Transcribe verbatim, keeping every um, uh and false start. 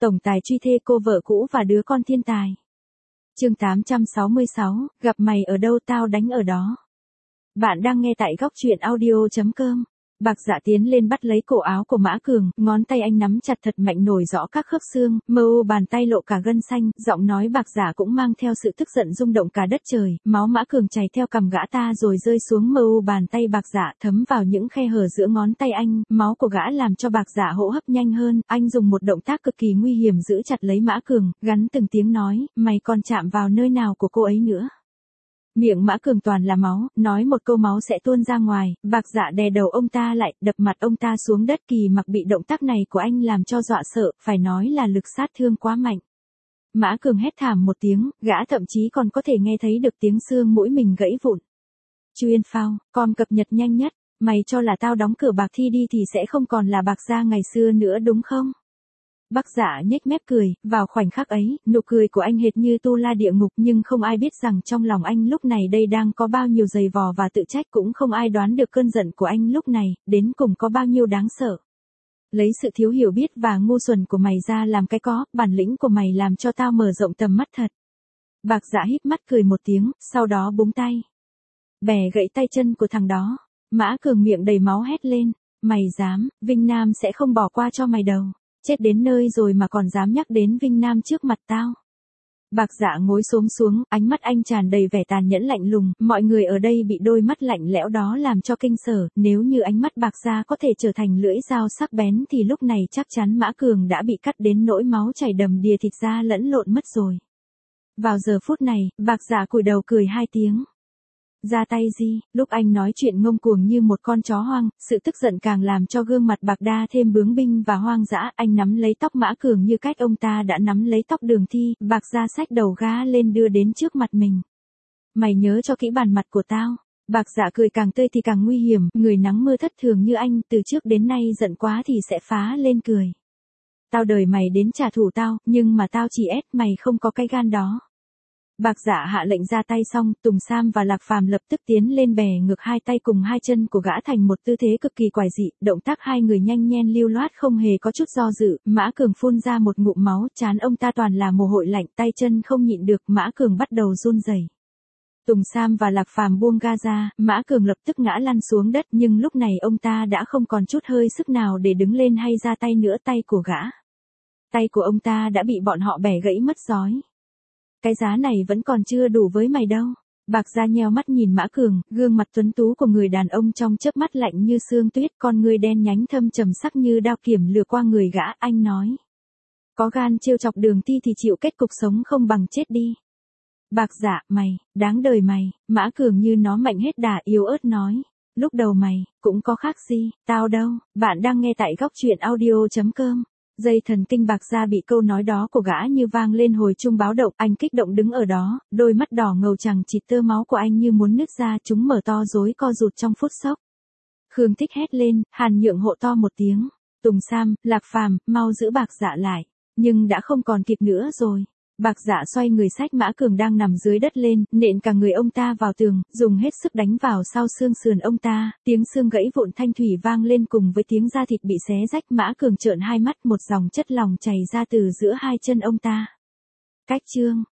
tổng tài truy thê cô vợ cũ và đứa con thiên tài. Chương tám trăm sáu mươi sáu, gặp mày ở đâu tao đánh ở đó. Bạn đang nghe tại góc truyện audio chấm com. Bạc Dạ tiến lên bắt lấy cổ áo của Mã Cường, ngón tay anh nắm chặt thật mạnh nổi rõ các khớp xương, mờ u bàn tay lộ cả gân xanh, giọng nói Bạc Dạ cũng mang theo sự tức giận rung động cả đất trời, máu Mã Cường chảy theo cằm gã ta rồi rơi xuống mờ u bàn tay Bạc Dạ, thấm vào những khe hở giữa ngón tay anh, máu của gã làm cho Bạc Dạ hô hấp nhanh hơn, anh dùng một động tác cực kỳ nguy hiểm giữ chặt lấy Mã Cường, gắn từng tiếng nói, mày còn chạm vào nơi nào của cô ấy nữa. Miệng Mã Cường toàn là máu, nói một câu máu sẽ tuôn ra ngoài, Bạc Dạ đè đầu ông ta lại, đập mặt ông ta xuống đất. Kỳ Mặc bị động tác này của anh làm cho dọa sợ, phải nói là lực sát thương quá mạnh. Mã Cường hét thảm một tiếng, gã thậm chí còn có thể nghe thấy được tiếng xương mũi mình gãy vụn. Chuyên phao, com cập nhật nhanh nhất, mày cho là tao đóng cửa Bạc Thi đi thì sẽ không còn là Bạc Gia ngày xưa nữa đúng không? Bác Dạ nhếch mép cười, vào khoảnh khắc ấy, nụ cười của anh hệt như tu la địa ngục, nhưng không ai biết rằng trong lòng anh lúc này đây đang có bao nhiêu giày vò và tự trách, cũng không ai đoán được cơn giận của anh lúc này, đến cùng có bao nhiêu đáng sợ. Lấy sự thiếu hiểu biết và ngu xuẩn của mày ra làm cái có, bản lĩnh của mày làm cho tao mở rộng tầm mắt thật. Bạc Dạ híp mắt cười một tiếng, sau đó búng tay. Bẻ gãy tay chân của thằng đó. Mã Cường miệng đầy máu hét lên, mày dám, Vinh Nam sẽ không bỏ qua cho mày đâu. Chết đến nơi rồi mà còn dám nhắc đến Vinh Nam trước mặt tao. Bạc Dạ ngồi xổm xuống, ánh mắt anh tràn đầy vẻ tàn nhẫn lạnh lùng, mọi người ở đây bị đôi mắt lạnh lẽo đó làm cho kinh sở, nếu như ánh mắt Bạc Dạ có thể trở thành lưỡi dao sắc bén thì lúc này chắc chắn Mã Cường đã bị cắt đến nỗi máu chảy đầm đìa, thịt da lẫn lộn mất rồi. Vào giờ phút này, Bạc Dạ cúi đầu cười hai tiếng. Ra tay gì, lúc anh nói chuyện ngông cuồng như một con chó hoang, sự tức giận càng làm cho gương mặt Bạc Đa thêm bướng binh và hoang dã, anh nắm lấy tóc Mã Cường như cách ông ta đã nắm lấy tóc Đường Thi, Bạc Gia xách đầu gã lên đưa đến trước mặt mình. Mày nhớ cho kỹ bản mặt của tao. Bạc Dạ cười càng tươi thì càng nguy hiểm, người nắng mưa thất thường như anh, từ trước đến nay giận quá thì sẽ phá lên cười. Tao đời mày đến trả thù tao, nhưng mà tao chỉ ép mày không có cái gan đó. Bạc Dạ hạ lệnh ra tay xong, Tùng Sam và Lạc Phàm lập tức tiến lên bè ngược hai tay cùng hai chân của gã thành một tư thế cực kỳ quái dị, động tác hai người nhanh nhen lưu loát không hề có chút do dự, Mã Cường phun ra một ngụm máu, trán ông ta toàn là mồ hôi lạnh, tay chân không nhịn được, Mã Cường bắt đầu run rẩy. Tùng Sam và Lạc Phàm buông ga ra, Mã Cường lập tức ngã lăn xuống đất, nhưng lúc này ông ta đã không còn chút hơi sức nào để đứng lên hay ra tay nữa, tay của gã. Tay của ông ta đã bị bọn họ bẻ gãy mất rói. Cái giá này vẫn còn chưa đủ với mày đâu. Bạc Gia nheo mắt nhìn Mã Cường, gương mặt tuấn tú của người đàn ông trong chớp mắt lạnh như sương tuyết, con người đen nhánh thâm trầm sắc như đao kiểm lừa qua người gã, anh nói. Có gan trêu chọc Đường Thi thì chịu kết cục sống không bằng chết đi. Bạc Dạ, mày, đáng đời mày, Mã Cường như nó mạnh hết đà yếu ớt nói. Lúc đầu mày, cũng có khác gì, tao đâu, bạn đang nghe tại góc truyện audio chấm com. Dây thần kinh Bạc Gia bị câu nói đó của gã như vang lên hồi chuông báo động, anh kích động đứng ở đó, đôi mắt đỏ ngầu chằng chịt, tơ máu của anh như muốn nứt ra, chúng mở to rối co rụt trong phút sốc. Khương Thích hét lên, Hàn Nhượng hộ to một tiếng, Tùng Sam, Lạc Phàm, mau giữ Bạc Dạ lại, nhưng đã không còn kịp nữa rồi. Bạc Dạ xoay người xách Mã Cường đang nằm dưới đất lên, nện cả người ông ta vào tường, dùng hết sức đánh vào sau xương sườn ông ta, tiếng xương gãy vụn thanh thủy vang lên cùng với tiếng da thịt bị xé rách. Mã Cường trợn hai mắt, một dòng chất lỏng chảy ra từ giữa hai chân ông ta. Cách chương